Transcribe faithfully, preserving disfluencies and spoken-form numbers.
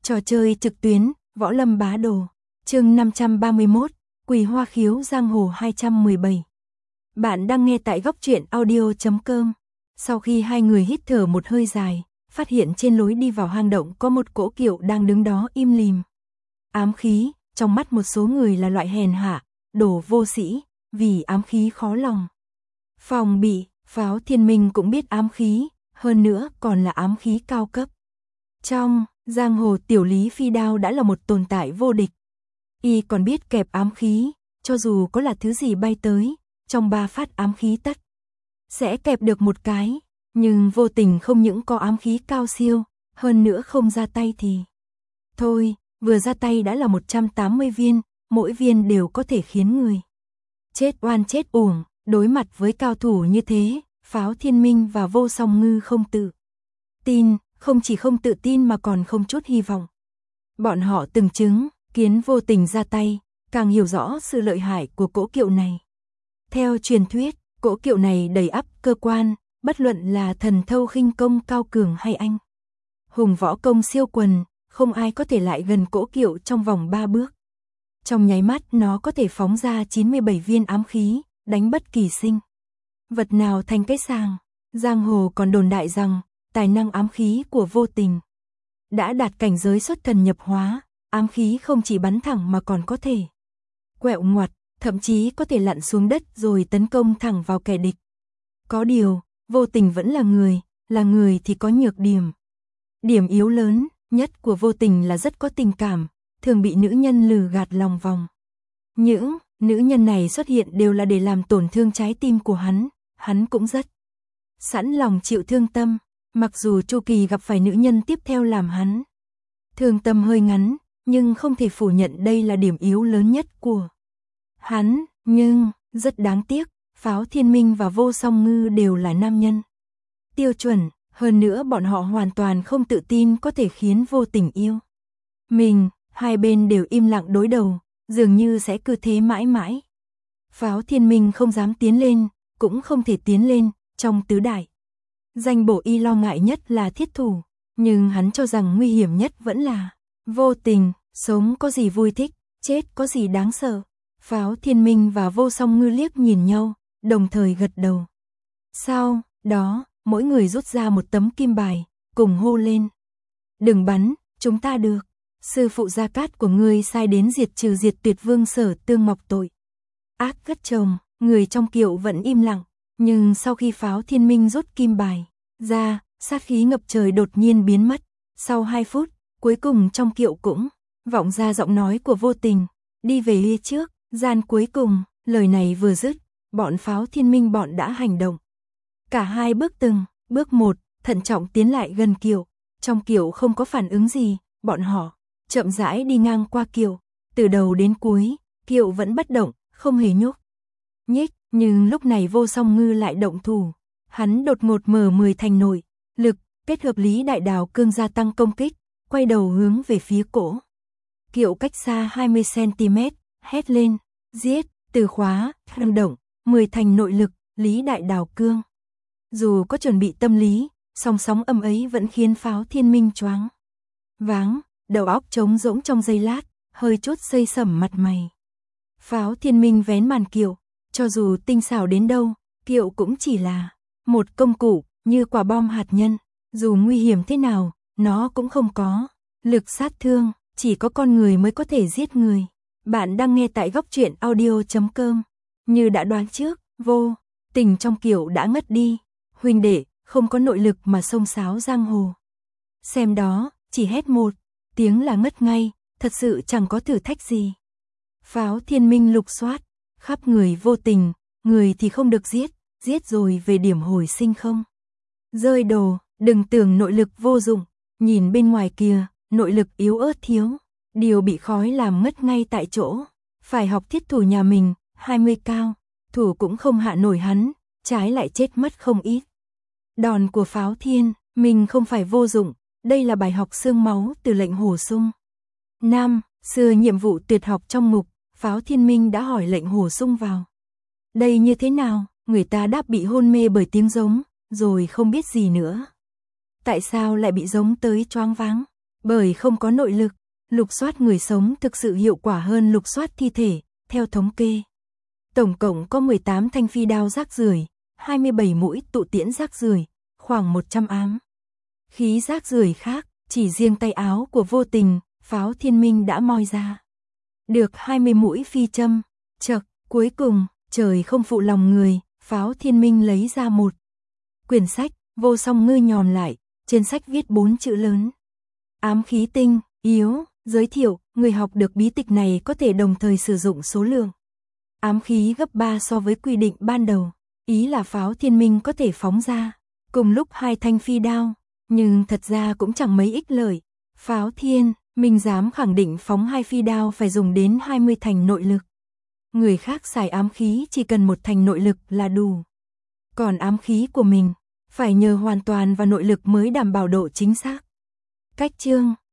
Trò chơi trực tuyến, Võ Lâm Bá Đồ. Chương năm trăm ba mươi mốt, Quỳ Hoa Khiếu Giang Hồ hai trăm mười bảy. Bạn đang nghe tại góc truyện audio chấm com. Sau khi hai người hít thở một hơi dài, phát hiện trên lối đi vào hang động có một cỗ kiệu đang đứng đó im lìm. Ám khí, trong mắt một số người là loại hèn hạ, đồ vô sĩ, vì ám khí khó lòng phòng bị. Pháo Thiên Minh cũng biết ám khí, hơn nữa còn là ám khí cao cấp. Trong giang hồ tiểu Lý Phi Đao đã là một tồn tại vô địch. Y còn biết kẹp ám khí, cho dù có là thứ gì bay tới, trong ba phát ám khí tất sẽ kẹp được một cái, nhưng vô tình không những có ám khí cao siêu, hơn nữa không ra tay thì thôi, vừa ra tay đã là một trăm tám mươi viên, mỗi viên đều có thể khiến người chết oan chết uổng. Đối mặt với cao thủ như thế, Pháo Thiên Minh và Vô Song Ngư không tự tin, không chỉ không tự tin mà còn không chút hy vọng. Bọn họ từng chứng kiến vô tình ra tay, càng hiểu rõ sự lợi hại của cỗ kiệu này. Theo truyền thuyết, cỗ kiệu này đầy ắp cơ quan, bất luận là thần thâu khinh công cao cường hay anh hùng võ công siêu quần, không ai có thể lại gần cỗ kiệu trong vòng ba bước. Trong nháy mắt nó có thể phóng ra chín mươi bảy viên ám khí, đánh bất kỳ sinh vật nào thành cái sàng. Giang hồ còn đồn đại rằng tài năng ám khí của vô tình đã đạt cảnh giới xuất thần nhập hóa, ám khí không chỉ bắn thẳng mà còn có thể quẹo ngoặt, thậm chí có thể lặn xuống đất rồi tấn công thẳng vào kẻ địch. Có điều, vô tình vẫn là người, là người thì có nhược điểm. Điểm yếu lớn nhất của vô tình là rất có tình cảm, thường bị nữ nhân lừa gạt lòng vòng. Những nữ nhân này xuất hiện đều là để làm tổn thương trái tim của hắn, hắn cũng rất sẵn lòng chịu thương tâm, mặc dù chu kỳ gặp phải nữ nhân tiếp theo làm hắn thương tâm hơi ngắn, nhưng không thể phủ nhận đây là điểm yếu lớn nhất của hắn. Nhưng, rất đáng tiếc, Pháo Thiên Minh và Vô Song Ngư đều là nam nhân tiêu chuẩn, hơn nữa bọn họ hoàn toàn không tự tin có thể khiến vô tình yêu mình, hai bên đều im lặng đối đầu, dường như sẽ cứ thế mãi mãi. Pháo Thiên Minh không dám tiến lên, cũng không thể tiến lên, trong tứ đại danh bổ y lo ngại nhất là thiết thủ, nhưng hắn cho rằng nguy hiểm nhất vẫn là vô tình. Sống có gì vui thích, chết có gì đáng sợ. Pháo Thiên Minh và Vô Song Ngư liếc nhìn nhau, đồng thời gật đầu. Sau đó, mỗi người rút ra một tấm kim bài, cùng hô lên: đừng bắn, chúng ta được. Sư phụ Gia Cát của ngươi sai đến diệt trừ Diệt Tuyệt Vương Sở Tương mọc tội ác gất chồng. Người trong kiệu vẫn im lặng, nhưng sau khi Pháo Thiên Minh rút kim bài ra, sát khí ngập trời đột nhiên biến mất. Sau hai phút, cuối cùng trong kiệu cũng vọng ra giọng nói của vô tình: đi về phía trước, gian cuối cùng. Lời này vừa dứt, bọn Pháo Thiên Minh bọn đã hành động. Cả hai bước từng, bước một, thận trọng tiến lại gần kiệu. Trong kiệu không có phản ứng gì, bọn họ chậm rãi đi ngang qua kiệu, từ đầu đến cuối, kiệu vẫn bất động, không hề nhúc nhích, nhưng lúc này Vô Song Ngư lại động thủ. Hắn đột ngột mở mười thành nội lực, kết hợp Lý Đại Đào Cương gia tăng công kích, quay đầu hướng về phía cổ kiệu cách xa hai mươi xăng-ti-mét, hét lên: giết! Từ khóa, rung động, mười thành nội lực, Lý Đại Đào Cương. Dù có chuẩn bị tâm lý, song sóng âm ấy vẫn khiến Pháo Thiên Minh choáng váng, đầu óc trống rỗng trong giây lát, hơi chút xây sẩm mặt mày. Pháo Thiên Minh vén màn kiệu, cho dù tinh xảo đến đâu, kiệu cũng chỉ là một công cụ, như quả bom hạt nhân, dù nguy hiểm thế nào, nó cũng không có lực sát thương, chỉ có con người mới có thể giết người. Bạn đang nghe tại góc truyện audio chấm com. Như đã đoán trước, vô tình trong kiệu đã ngất đi. Huynh đệ, không có nội lực mà xông xáo giang hồ. Xem đó, chỉ hét một tiếng là ngất ngay, thật sự chẳng có thử thách gì. Pháo Thiên Minh lục soát khắp người vô tình, người thì không được giết, giết rồi về điểm hồi sinh không rơi đồ. Đừng tưởng nội lực vô dụng, nhìn bên ngoài kia, nội lực yếu ớt thiếu, điều bị khói làm ngất ngay tại chỗ. Phải học thiết thủ nhà mình, hai mươi cao thủ cũng không hạ nổi hắn, trái lại chết mất không ít. Đòn của Pháo Thiên Minh không phải vô dụng, đây là bài học xương máu từ lệnh Hồ Sung. Năm xưa nhiệm vụ tuyệt học trong mục, Pháo Thiên Minh đã hỏi lệnh Hồ Sung vào đây như thế nào, người ta đáp bị hôn mê bởi tiếng giống, rồi không biết gì nữa. Tại sao lại bị giống tới choáng váng? Bởi không có nội lực, lục soát người sống thực sự hiệu quả hơn lục soát thi thể, theo thống kê. Tổng cộng có mười tám thanh phi đao rác rưởi, hai mươi bảy mũi tụ tiễn rác rưởi, khoảng một trăm ám khí rác rưởi khác, chỉ riêng tay áo của Vô Tình, Pháo Thiên Minh đã moi ra. Được hai mươi mũi phi châm, chậc, cuối cùng, trời không phụ lòng người, Pháo Thiên Minh lấy ra một quyển sách, Vô Song Ngư nhòn lại, trên sách viết bốn chữ lớn. Ám khí tinh, yếu, giới thiệu, người học được bí tịch này có thể đồng thời sử dụng số lượng ám khí gấp ba so với quy định ban đầu. Ý là Pháo Thiên Minh có thể phóng ra cùng lúc hai thanh phi đao, nhưng thật ra cũng chẳng mấy ích lợi. Pháo Thiên Minh dám khẳng định phóng hai phi đao phải dùng đến hai mươi thành nội lực. Người khác xài ám khí chỉ cần một thành nội lực là đủ. Còn ám khí của mình phải nhờ hoàn toàn vào nội lực mới đảm bảo độ chính xác. Cách chương